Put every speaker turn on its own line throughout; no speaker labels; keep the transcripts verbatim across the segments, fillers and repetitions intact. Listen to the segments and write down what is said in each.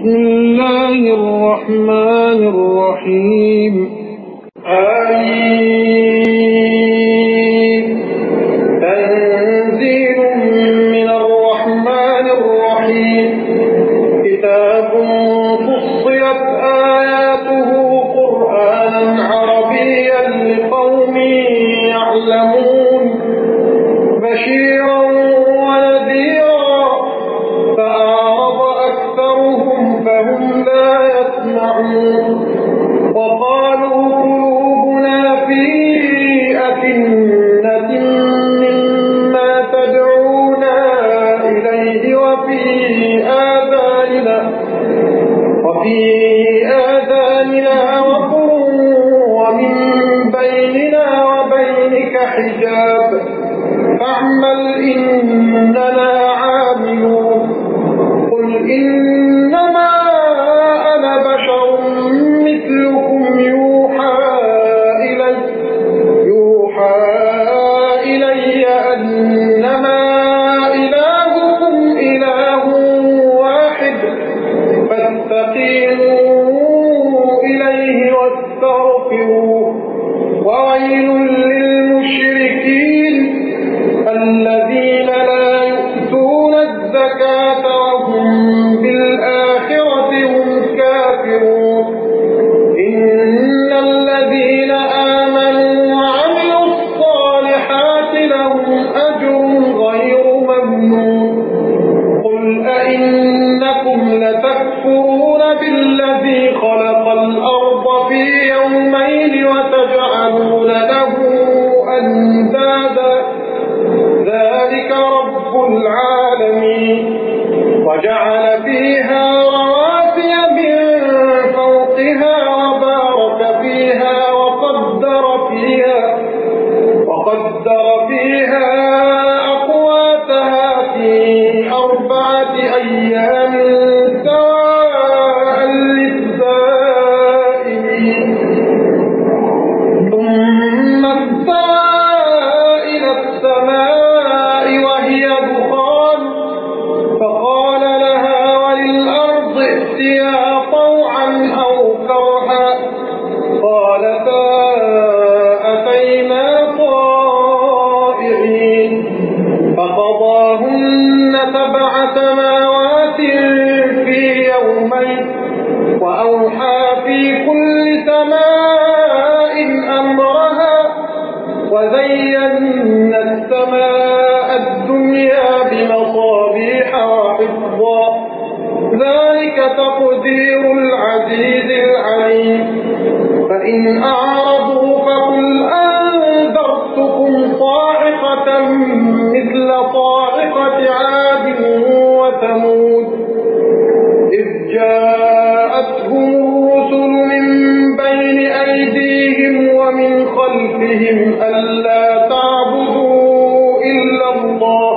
بسم الله الرحمن الرحيم. آمين. تنزيل من الرحمن الرحيم. كتاب فصلت آياته قرآنا عربيا لقوم يعلمون بشيرا ونذيرا فأعرض أكثرهم فهم لا يسمعون وقالوا قلوبنا في أكنة مما تدعونا إليه وفي آذاننا وفي آذاننا وقر ومن بيننا وبينك حجاب فاعمل إننا عاملون. قل إنما أنا بشر مثلكم يوحى إلي يوحى إلي أنما إلهكم إله واحد فاستقيموا إليه واستغفروه وويل للمشركين الذين لا يؤتون الزكاة وهم بالآخرة هم كافرون. إن الذين آمنوا وعملوا الصالحات لهم أجر غير ممنون. قل أئنكم لتكفرون بالذي خلق الأرض في يومين وتجعلون له أندادا ذلك رب العالمين وجعل فيها رواسي من فوقها وبارك فيها وقدر فيها وقدر فيها أقواتها في أربعة أيام سواء للسائلين ثم استوى إلى السماء وهي دخان فقال لها وللأرض ائتيا طوعا أو كرها قالتا أتينا طائعين فقضاهن سبع سماوات في يومين وأوحى في كل سماء أمرها وزينا السماء الدنيا بمصابيح وحفظا ذلك تقدير العزيز العليم. فإن أعرضوا فقل أنذرتكم صاعقة مثل صاعقة عاد وثمود إذ جاءتهم الرسل من بين أيديهم ومن خلفهم ألا تعبدوا إلا الله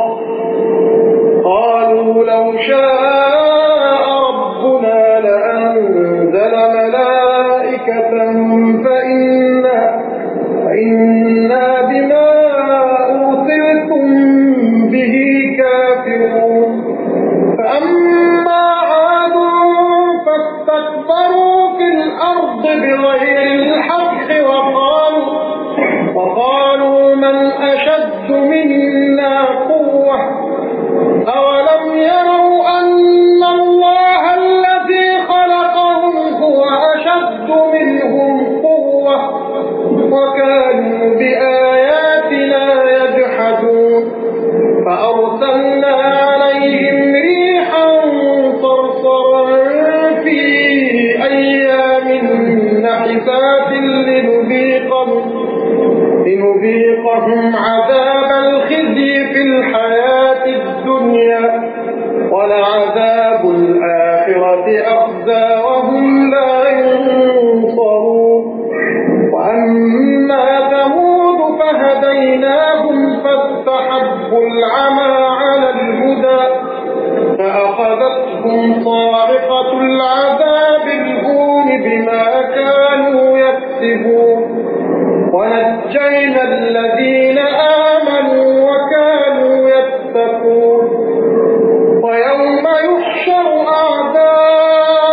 قالوا لو شاء ربنا لأنزل ملائكة فإنا, فإنا بما أرسلتم به كافرون. فأما عاد فاستكبروا في الأرض بغير الحق وقالوا وقالوا من أشد منا قوة أولم يروا أن الله الذي خلقهم هو أشد منهم قوة وكانوا بآياتنا يجحدون. فأرسلنا عليهم ريحا صرصرا في أيام نحسات لنذيقهم لنذيقهم عذاب الخزي في الحياة الدنيا ولعذاب الآخرة أخزى وهم لا ينصرون. وأما ثمود فهديناهم فاستحبوا العمى على الهدى فأخذتهم صاعقة العذاب الهون بما كانوا يكسبون ونجينا الذين آمنوا وكانوا يتقون. ويوم يحشر أعداء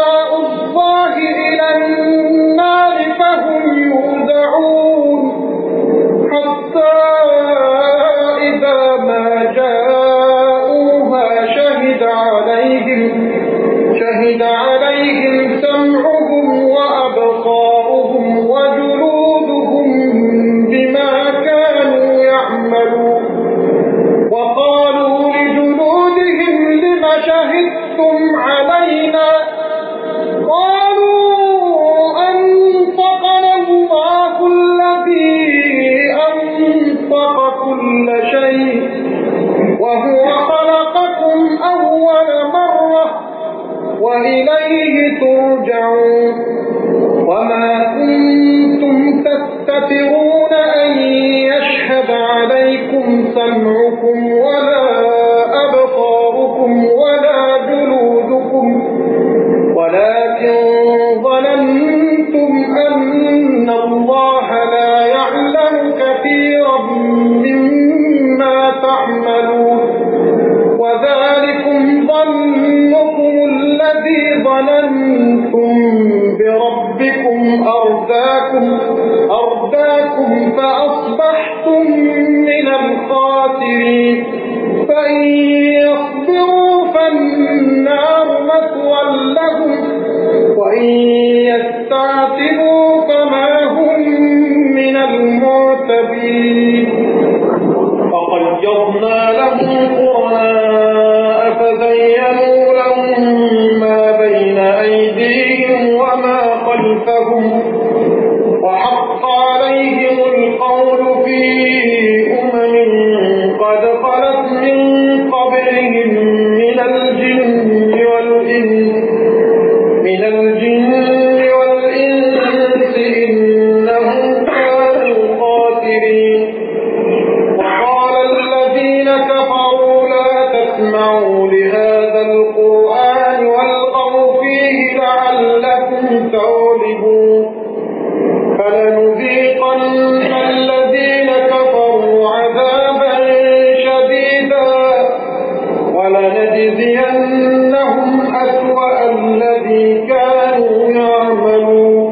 شهد عليهم سمعهم وأبصارهم وجلودهم بما كانوا يعملون وقالوا لجلودهم لم شهدتم علينا قالوا أنطقنا الله الذي أنطق كل شيء وهو خلقكم أول مرة وإليه ترجعون وما كنتم تستترون أن يشهد عليكم سمعكم ولا أبصاركم ولا جلودكم ولكن ظننتم أن الله لا يعلم كثيرا مما تعملون وذلكم ظنكم الذي ظننتم بربكم أرداكم أرداكم فأصبحتم من الخاسرين فإن يصبروا فالنار مثوى لهم وإن يستعتبوا فما هم من المعتبين فقيضنا لهم قرناء فزينوا لهم ما بين أيديهم وما خلفهم وحق عليهم القول في أمم قد خلت من قبلهم من الجن والإنس من الجن والإنس إنهم كانوا خاسرين وقال الذين كفروا لا تسمعوا لهذا القرآن والغوا فيه لعلكم تغلبون فلنذيقن الذين كفروا عذابا شديدا ولنجزينهم أسوأ الذي كانوا يعملون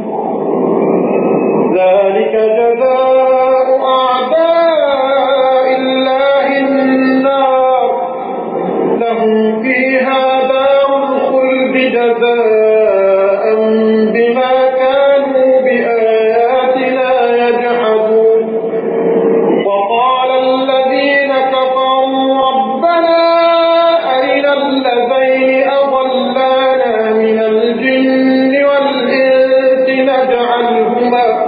ذلك جزاء أعداء الله النار لهم فيها دار الخلد جزاء بما كانوا بآياتنا يجحدون وقال الذين كفروا ربنا أرنا الذين أضلانا من الجن والإنس نجعلهما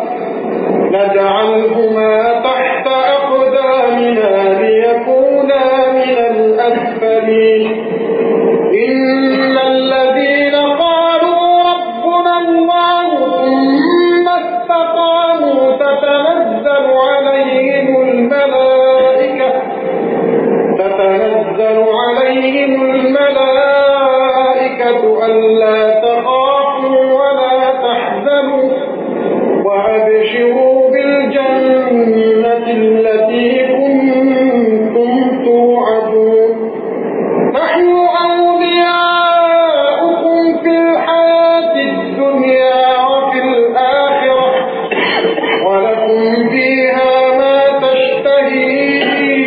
نجعلهما تحت أقدامنا ليكونا من الأسفلين إن الذين قالوا ربنا الله ثم استقاموا تتنزل عليهم الملائكة تتنزل عليهم الملائكة ألا تخافوا ولا تحزنوا وأبشروا بالجنة التي كنتم توعدون نحن أولياؤكم في الحياة الدنيا وفي الآخرة ولكم فيها ما تشتهي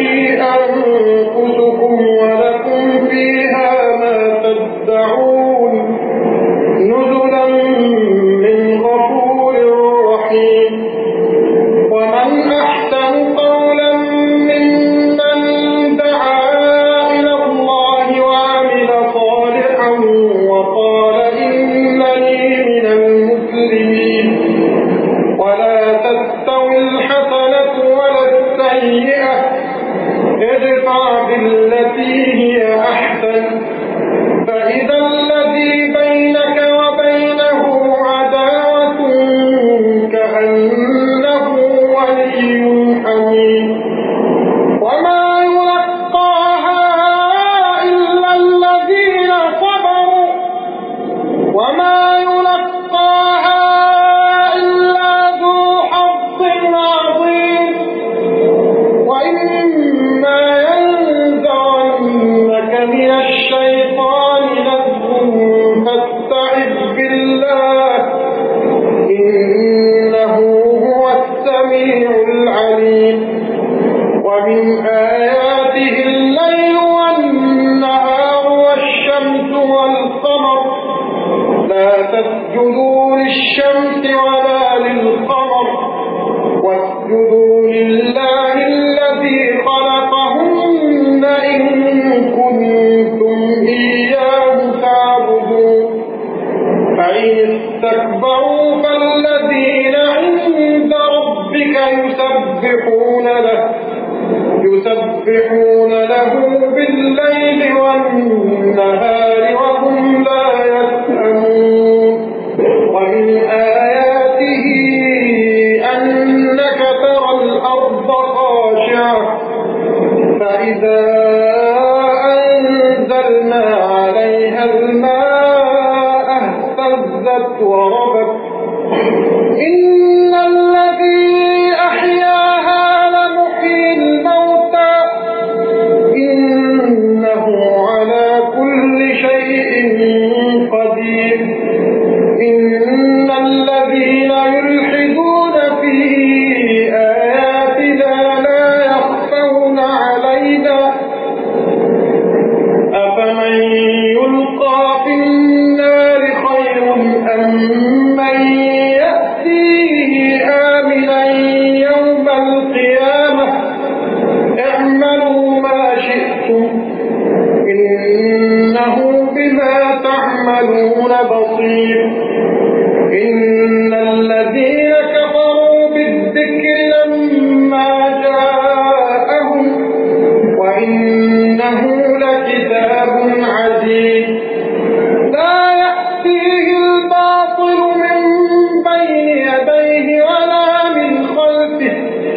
أنفسكم ولكم فيها ما تدعون نزلا من غفور رحيم ومن أحسن قولا ممن دعا إلى الله وعمل صالحا وقال إنني من المسلمين ولا تستوي الحسنة ولا السيئة ادفع بالتي هي أحسن فإذا الذي بينك وبينه عداوة كأنه ولي حميم وما يلقاها إلا الذين صبروا وما يلقاها إلا ذو حظ عظيم وإما ينزغنك من الشيطان نزغ فاستعذ بالله إنه هو السميع العليم ومن آياته الليل والنهار والشمس والقمر تسجدوا للشمس ولا للقمر واسجدوا لله الذي خلقهن إن كنتم إياه تعبدون فإن استكبروا فالذين عند ربك يسبحون له يسبحون له بالليل والنهار وهم لا يسأمون ومن آياته أنك ترى الأرض خاشعة فإذا أنزلنا عليها الماء اهتزت وربت إن الذي أحياها لمحيي الموتى إنه على كل شيء قدير إن الذين يلحدون في آياتنا لا يخفون علينا أفمن يلقى في النار خير أم من يأتيه آمنا يوم القيامة اعملوا ما شئتم إنه بما تعملون بصير إن الذين كفروا بالذكر لما جاءهم وإنه لكتاب عزيز لا يأتيه الباطل من بين يديه ولا من خلفه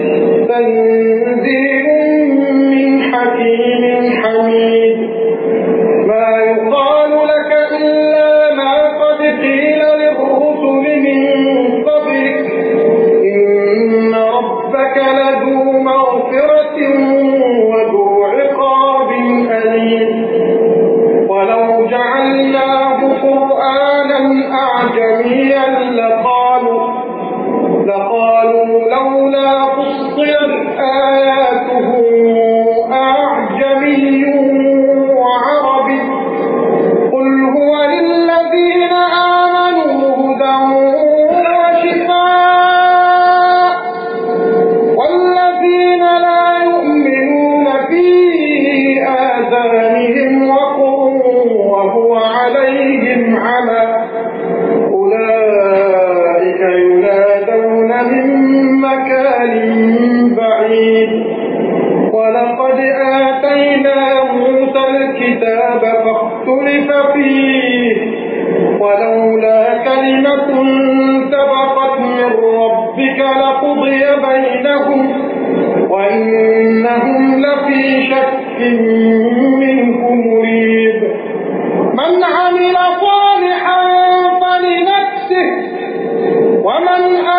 تنزيل من حكيم حميد ما يقال لك إلا ما قد قيل للرسل من قبلك إن ربك لذو مغفرة وذو عقاب أليم ولو جعلناه قرآنا أعجميا لقالوا لقالوا لولا فصلت آياته أعجمي وعربي قل هو للذين آمنوا هدى وشفاء والذين لا يؤمنون في آذانهم وقر وهو عليهم عمى أولئك ينادون من مكان بعيد ولقد آتينا موسى الكتاب فاختلف فيه ولولا كلمة سبقت من ربك لقضي بينهم وإنهم لفي شك منه مريب من عمل صالحا فلنفسه ومن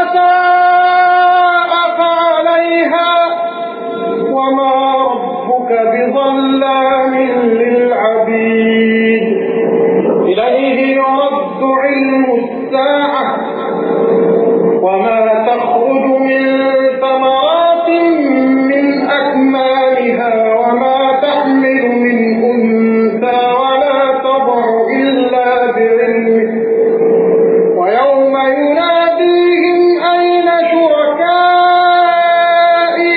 أساء فعليها وما ربك بظلام للعبيد إليه يرد علم الساعة وما تخرج من ثمرات من أكمامها وما تحمل من أنثى ولا تضع إلا بعلمه ويوم يناديهم أين شركائي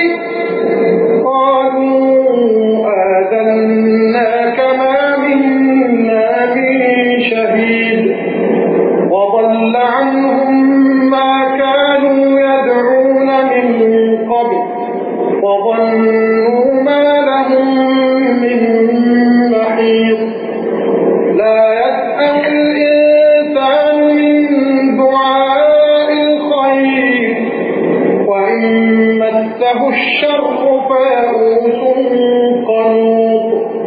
قالوا آذناك ما منا من شهيد وضل عنهم ما كانوا يدعون من قبل وظنوا ما لهم من محيط لا يسأم الإنسان من دعاء الخير وإن مسه الشر فيئوس قنوط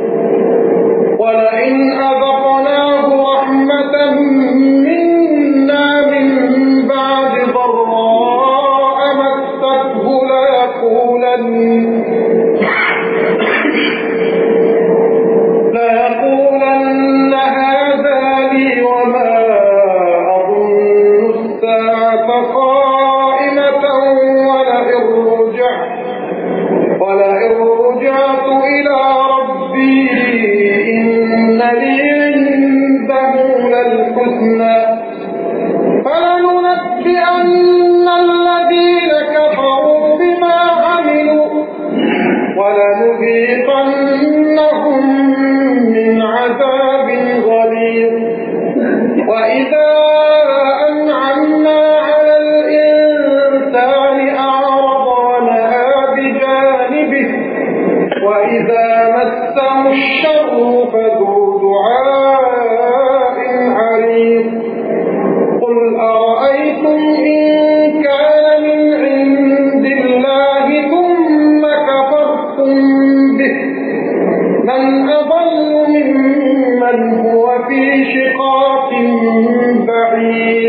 ولئن أذقناه رحمة منا من بعد ضراء مسته ليقولن ليقولن هذا لي وما أظن الساعة قائمة ولئن رجعت ولئن رجعت إلى ربي إن لي عنده للحسنى وإذا أنعمنا على الإنسان أعرض ونأى بجانبه وإذا مسه الشر فذو دعاء عريض قل أرأيتم إن كان من عند الله ثم كفرتم به من أضل ممن هو في شقاق بعيد